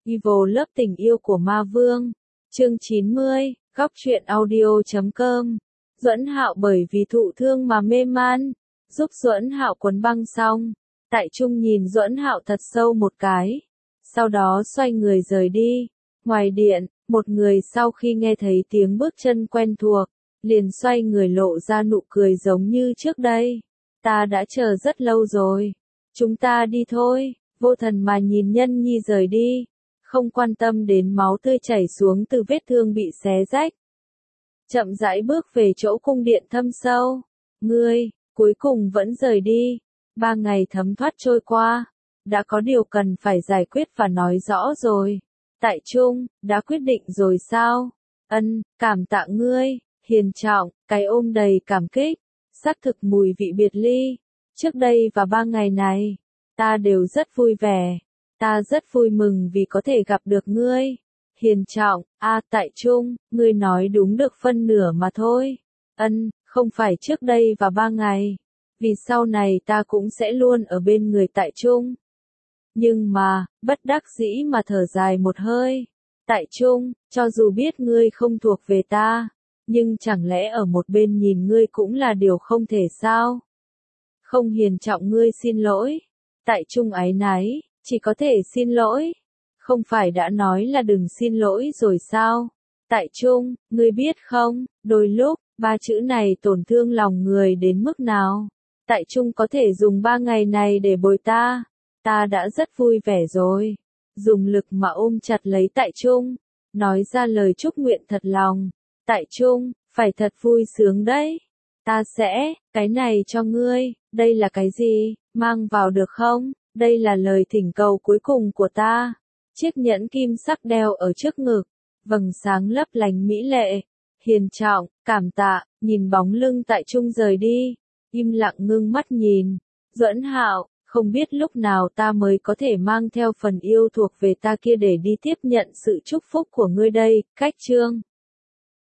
Evil Love tình yêu của ma vương. Chương 90, góc truyện audio.com. Duẫn Hạo bởi vì thụ thương mà mê man, giúp Duẫn Hạo quấn băng xong. Tại Trung nhìn Duẫn Hạo thật sâu một cái, sau đó xoay người rời đi. Ngoài điện, một người sau khi nghe thấy tiếng bước chân quen thuộc, liền xoay người lộ ra nụ cười giống như trước đây. Ta đã chờ rất lâu rồi. Chúng ta đi thôi. Vô Thần mà nhìn Nhân Nhi rời đi, không quan tâm đến máu tươi chảy xuống từ vết thương bị xé rách. Chậm rãi bước về chỗ cung điện thâm sâu. Ngươi, cuối cùng vẫn rời đi. 3 ngày thấm thoát trôi qua, đã có điều cần phải giải quyết và nói rõ rồi. Tại Trung, đã quyết định rồi sao? Ân, cảm tạ ngươi. Hiền Trọng, cái ôm đầy cảm kích. Xác thực mùi vị biệt ly. Trước đây và 3 ngày này, ta đều rất vui vẻ. Ta rất vui mừng vì có thể gặp được ngươi. Hiền Trọng, Tại Trung, ngươi nói đúng được phân nửa mà thôi. Ân, không phải trước đây và 3 ngày. Vì sau này ta cũng sẽ luôn ở bên người Tại Trung. Nhưng mà, bất đắc dĩ mà thở dài một hơi. Tại Trung, cho dù biết ngươi không thuộc về ta, nhưng chẳng lẽ ở một bên nhìn ngươi cũng là điều không thể sao? Không. Hiền Trọng, ngươi xin lỗi. Tại Trung áy náy, chỉ có thể xin lỗi. Không phải đã nói là đừng xin lỗi rồi sao? Tại Trung, ngươi biết không, đôi lúc, 3 chữ này tổn thương lòng người đến mức nào? Tại Trung có thể dùng 3 ngày này để bồi ta. Ta đã rất vui vẻ rồi. Dùng lực mà ôm chặt lấy Tại Trung, nói ra lời chúc nguyện thật lòng. Tại Trung, phải thật vui sướng đấy. Ta sẽ, cái này cho ngươi. Đây là cái gì? Mang vào được không? Đây là lời thỉnh cầu cuối cùng của ta. Chiếc nhẫn kim sắc đeo ở trước ngực, vầng sáng lấp lánh mỹ lệ. Hiền Trọng, cảm tạ. Nhìn bóng lưng Tại Trung rời đi, im lặng ngưng mắt nhìn. Duẫn Hạo, không biết lúc nào ta mới có thể mang theo phần yêu thuộc về ta kia để đi tiếp nhận sự chúc phúc của ngươi đây. Cách chương